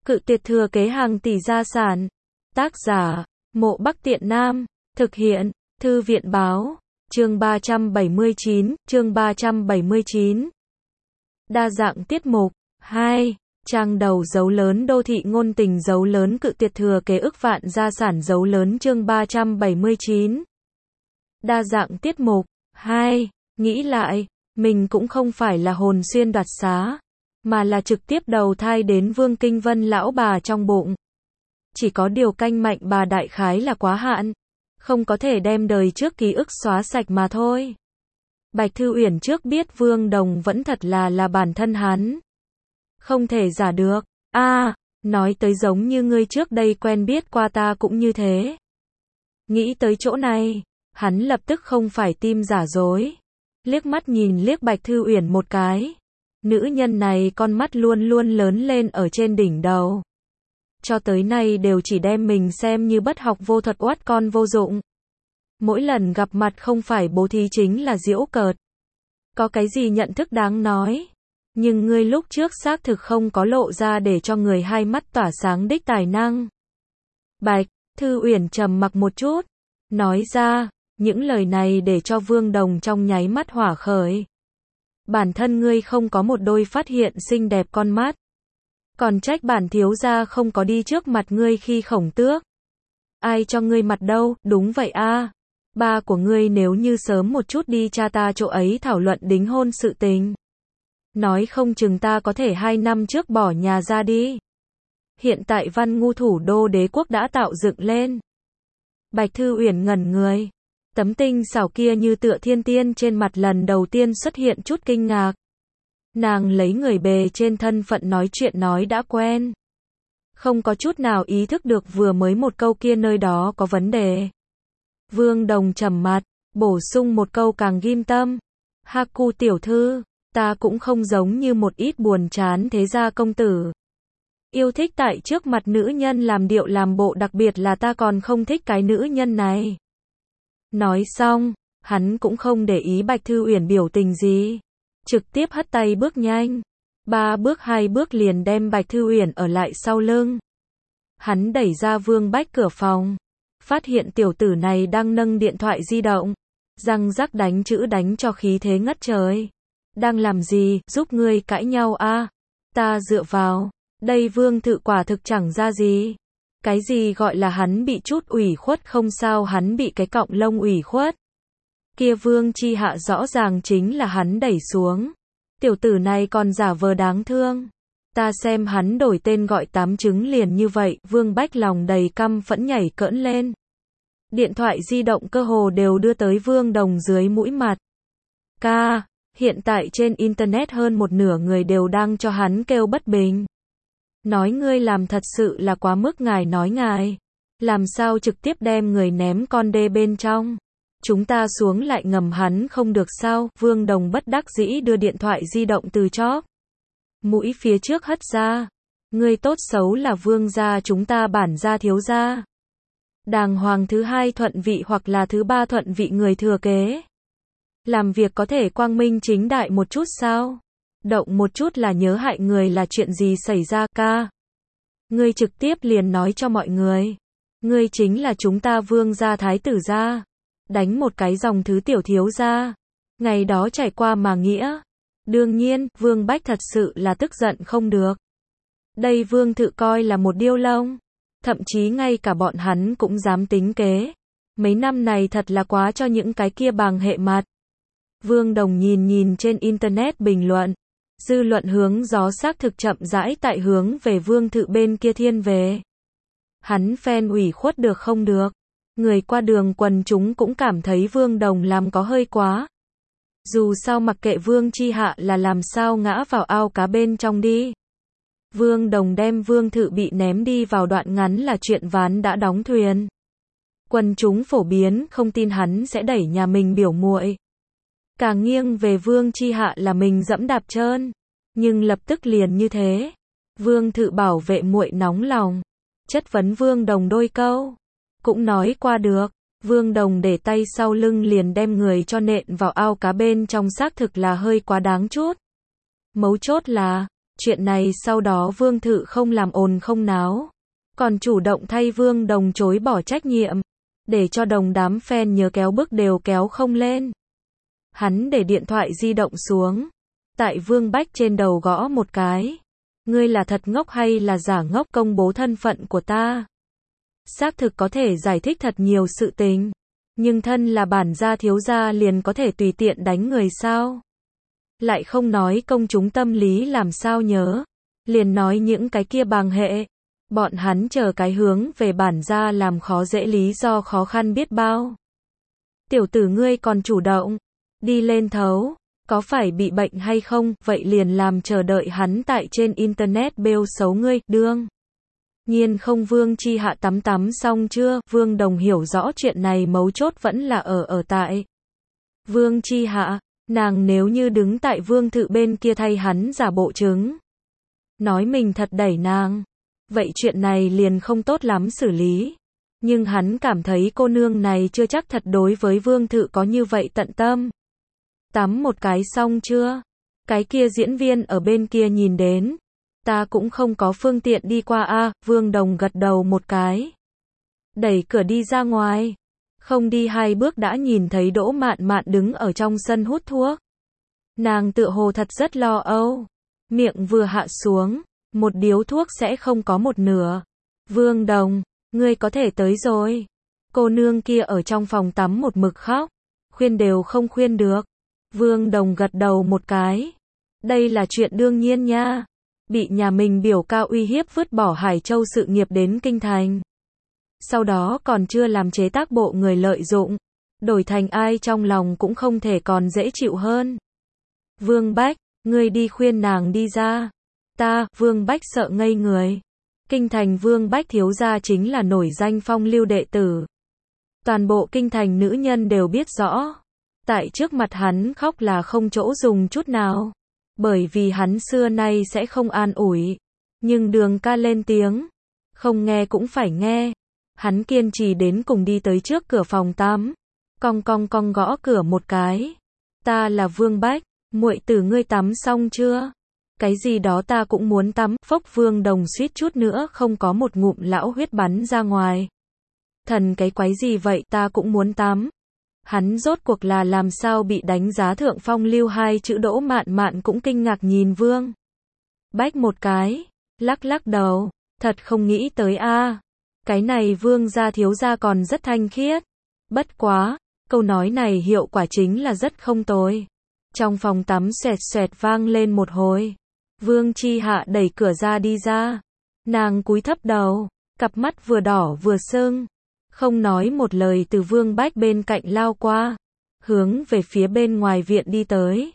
Cự tuyệt thừa kế hàng tỷ gia sản. Tác giả, Mộ Bắc Tiện Nam. Thực hiện, Thư viện báo. Chương 379. Đa dạng tiết mục. 2. Trang đầu dấu lớn đô thị ngôn tình dấu lớn cự tuyệt thừa kế ức vạn gia sản dấu lớn chương 379. Đa dạng tiết mục. 2. Nghĩ lại, mình cũng không phải là hồn xuyên đoạt xá, mà là trực tiếp đầu thai đến Vương Kinh Vân lão bà trong bụng. Chỉ có điều canh mạnh bà đại khái là quá hạn, không có thể đem đời trước ký ức xóa sạch mà thôi. Bạch Thư Uyển trước biết Vương Đồng vẫn thật là bản thân hắn. Không thể giả được. Nói tới giống như ngươi trước đây quen biết qua ta cũng như thế. Nghĩ tới chỗ này, hắn lập tức không phải tim giả dối. Liếc mắt nhìn liếc Bạch Thư Uyển một cái. Nữ nhân này con mắt luôn luôn lớn lên ở trên đỉnh đầu. Cho tới nay đều chỉ đem mình xem như bất học vô thuật oát con vô dụng. Mỗi lần gặp mặt không phải bố thí chính là giễu cợt. Có cái gì nhận thức đáng nói. Nhưng ngươi lúc trước xác thực không có lộ ra để cho người hai mắt tỏa sáng đích tài năng. Bạch Thư Uyển trầm mặc một chút, nói ra, những lời này để cho Vương Đồng trong nháy mắt hỏa khởi. Bản thân ngươi không có một đôi phát hiện xinh đẹp con mắt. Còn trách bản thiếu gia không có đi trước mặt ngươi khi Khổng Tước. Ai cho ngươi mặt đâu, đúng vậy ba của ngươi nếu như sớm một chút đi cha ta chỗ ấy thảo luận đính hôn sự tình. Nói không chừng ta có thể 2 năm trước bỏ nhà ra đi. Hiện tại Văn Ngu thủ đô đế quốc đã tạo dựng lên. Bạch Thư Uyển ngẩn người. Tấm tinh xảo kia như tựa thiên tiên trên mặt lần đầu tiên xuất hiện chút kinh ngạc. Nàng lấy người bề trên thân phận nói chuyện nói đã quen. Không có chút nào ý thức được vừa mới một câu kia nơi đó có vấn đề. Vương Đồng trầm mặt, bổ sung một câu càng ghim tâm. Haku tiểu thư, ta cũng không giống như một ít buồn chán thế gia công tử. Yêu thích tại trước mặt nữ nhân làm điệu làm bộ, đặc biệt là ta còn không thích cái nữ nhân này. Nói xong, hắn cũng không để ý Bạch Thư Uyển biểu tình gì. Trực tiếp hất tay bước nhanh. 3 bước 2 bước liền đem Bạch Thư Uyển ở lại sau lưng. Hắn đẩy ra Vương Bách cửa phòng. Phát hiện tiểu tử này đang nâng điện thoại di động. Răng rắc đánh chữ đánh cho khí thế ngất trời. Đang làm gì, giúp ngươi cãi nhau Ta dựa vào. Đây Vương Thự quả thực chẳng ra gì. Cái gì gọi là hắn bị chút ủy khuất không sao, hắn bị cái cọng lông ủy khuất. Kia Vương Chi Hạ rõ ràng chính là hắn đẩy xuống. Tiểu tử này còn giả vờ đáng thương. Ta xem hắn đổi tên gọi 8 trứng liền như vậy. Vương Bách lòng đầy căm phẫn nhảy cỡn lên. Điện thoại di động cơ hồ đều đưa tới Vương Đồng dưới mũi mặt. Hiện tại trên internet hơn một nửa người đều đang cho hắn kêu bất bình. Nói ngươi làm thật sự là quá mức, ngài nói ngài. Làm sao trực tiếp đem người ném con đê bên trong. Chúng ta xuống lại ngầm hắn không được sao. Vương Đồng bất đắc dĩ đưa điện thoại di động từ chóp mũi phía trước hất ra. Ngươi tốt xấu là vương gia chúng ta bản gia thiếu gia. Đàng hoàng thứ 2 thuận vị hoặc là thứ 3 thuận vị người thừa kế. Làm việc có thể quang minh chính đại một chút sao? Động một chút là nhớ hại người là chuyện gì xảy ra Ngươi trực tiếp liền nói cho mọi người. Ngươi chính là chúng ta vương gia thái tử gia. Đánh một cái dòng thứ tiểu thiếu gia. Ngày đó trải qua mà nghĩa. Đương nhiên, Vương Bách thật sự là tức giận không được. Đây Vương Thự coi là một điêu lông. Thậm chí ngay cả bọn hắn cũng dám tính kế. Mấy năm này thật là quá cho những cái kia bằng hệ mặt. Vương Đồng nhìn trên internet bình luận. Dư luận hướng gió xác thực chậm rãi tại hướng về Vương Thự bên kia thiên về. Hắn phen ủy khuất được không được. Người qua đường quần chúng cũng cảm thấy Vương Đồng làm có hơi quá. Dù sao mặc kệ Vương Chi Hạ là làm sao ngã vào ao cá bên trong đi. Vương Đồng đem Vương Thự bị ném đi vào đoạn ngắn là chuyện ván đã đóng thuyền. Quần chúng phổ biến không tin hắn sẽ đẩy nhà mình biểu muội. Càng nghiêng về Vương Chi Hạ là mình dẫm đạp trơn. Nhưng lập tức liền như thế. Vương Thự bảo vệ muội nóng lòng. Chất vấn Vương Đồng đôi câu. Cũng nói qua được. Vương Đồng để tay sau lưng liền đem người cho nện vào ao cá bên trong, xác thực là hơi quá đáng chút. Mấu chốt là, Chuyện này sau đó Vương Thự không làm ồn không náo, còn chủ động thay Vương Đồng chối bỏ trách nhiệm, để cho đám fan nhớ kéo bức đều kéo không lên. Hắn để điện thoại di động xuống, tại Vương Bách trên đầu gõ một cái. Ngươi là thật ngốc hay là giả ngốc công bố thân phận của ta? Xác thực có thể giải thích thật nhiều sự tình, nhưng thân là bản gia thiếu gia liền có thể tùy tiện đánh người sao? Lại không nói công chúng tâm lý làm sao nhớ, liền nói những cái kia bàng hệ. Bọn hắn chờ cái hướng về bản gia làm khó dễ lý do khó khăn biết bao. Tiểu tử ngươi còn chủ động đi lên thấu, có phải bị bệnh hay không? Vậy liền làm chờ đợi hắn tại trên internet bêu xấu ngươi, đương nhiên không. Vương Chi Hạ tắm xong chưa? Vương Đồng hiểu rõ chuyện này mấu chốt vẫn là ở tại Vương Chi Hạ, nàng nếu như đứng tại Vương Thự bên kia thay hắn giả bộ chứng, nói mình thật đẩy nàng, vậy chuyện này liền không tốt lắm xử lý. Nhưng hắn cảm thấy cô nương này chưa chắc thật đối với Vương Thự có như vậy tận tâm. Tắm một cái xong chưa? Cái kia diễn viên ở bên kia nhìn đến. Ta cũng không có phương tiện đi qua a. Vương Đồng gật đầu một cái, đẩy cửa đi ra ngoài. Không đi 2 bước đã nhìn thấy Đỗ Mạn Mạn đứng ở trong sân hút thuốc. Nàng tựa hồ thật rất lo âu, miệng vừa hạ xuống, một điếu thuốc sẽ không có một nửa. Vương Đồng, ngươi có thể tới rồi. Cô nương kia ở trong phòng tắm một mực khóc, khuyên đều không khuyên được. Vương Đồng gật đầu một cái. Đây là chuyện đương nhiên nha. Bị nhà mình biểu ca uy hiếp vứt bỏ Hải Châu sự nghiệp đến Kinh Thành. Sau đó còn chưa làm chế tác bộ người lợi dụng, đổi thành ai trong lòng cũng không thể còn dễ chịu hơn. Vương Bách, ngươi đi khuyên nàng đi ra. Ta, Vương Bách sợ ngây người. Kinh Thành Vương Bách thiếu gia chính là nổi danh phong lưu đệ tử. Toàn bộ Kinh Thành nữ nhân đều biết rõ. Tại trước mặt hắn khóc là không chỗ dùng chút nào. Bởi vì hắn xưa nay sẽ không an ủi. Nhưng Đường ca lên tiếng, không nghe cũng phải nghe. Hắn kiên trì đến cùng đi tới trước cửa phòng tắm. Cong gõ cửa một cái. Ta là Vương Bách, muội tử ngươi tắm xong chưa? Cái gì đó ta cũng muốn tắm. Phốc, Vương Đồng suýt chút nữa không có một ngụm lão huyết bắn ra ngoài. Thần cái quái gì vậy? Ta cũng muốn tắm. Hắn rốt cuộc là làm sao bị đánh giá thượng phong lưu 2 chữ? Đỗ Mạn Mạn cũng kinh ngạc nhìn Vương Bách một cái, lắc đầu, thật không nghĩ tới a. Cái này Vương gia thiếu gia còn rất thanh khiết. Bất quá, câu nói này hiệu quả chính là rất không tồi. Trong phòng tắm xoẹt vang lên một hồi. Vương Chi Hạ đẩy cửa ra đi ra. Nàng cúi thấp đầu, cặp mắt vừa đỏ vừa sưng, không nói một lời từ Vương Bách bên cạnh lao qua, hướng về phía bên ngoài viện đi tới.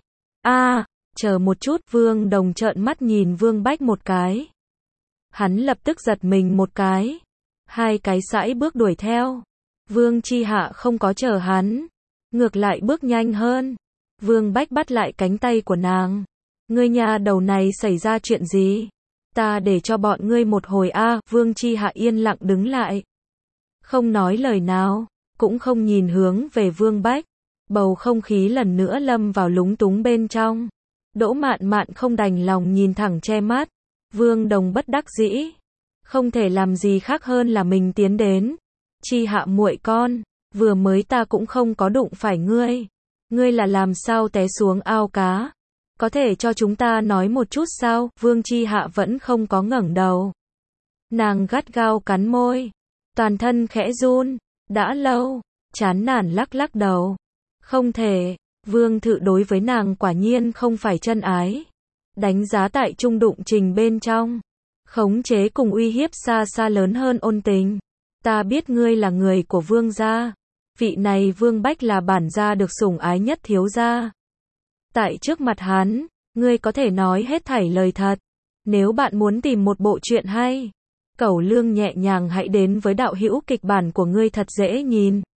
Chờ một chút. Vương Đồng trợn mắt nhìn Vương Bách một cái. Hắn lập tức giật mình một cái, 2 cái sải bước đuổi theo. Vương Chi Hạ không có chờ hắn, ngược lại bước nhanh hơn. Vương Bách bắt lại cánh tay của nàng. Ngươi nhà đầu này xảy ra chuyện gì? Ta để cho bọn ngươi một hồi a. Vương Chi Hạ yên lặng đứng lại, không nói lời nào, cũng không nhìn hướng về Vương Bách. Bầu không khí lần nữa lâm vào lúng túng bên trong. Đỗ Mạn Mạn không đành lòng nhìn thẳng che mắt. Vương Đồng bất đắc dĩ, không thể làm gì khác hơn là mình tiến đến. Chi Hạ muội con, vừa mới ta cũng không có đụng phải ngươi. Ngươi là làm sao té xuống ao cá? Có thể cho chúng ta nói một chút sao? Vương Chi Hạ vẫn không có ngẩng đầu. Nàng gắt gao cắn môi, toàn thân khẽ run. Đã lâu, chán nản lắc đầu. Không thể. Vương Thự đối với nàng quả nhiên không phải chân ái. Đánh giá tại trung đụng trình bên trong, khống chế cùng uy hiếp xa lớn hơn ôn tình. Ta biết ngươi là người của Vương gia. Vị này Vương Bách là bản gia được sủng ái nhất thiếu gia. Tại trước mặt hắn, ngươi có thể nói hết thảy lời thật. Nếu bạn muốn tìm một bộ truyện hay, cẩu lương nhẹ nhàng hãy đến với đạo hữu kịch bản của ngươi thật dễ nhìn.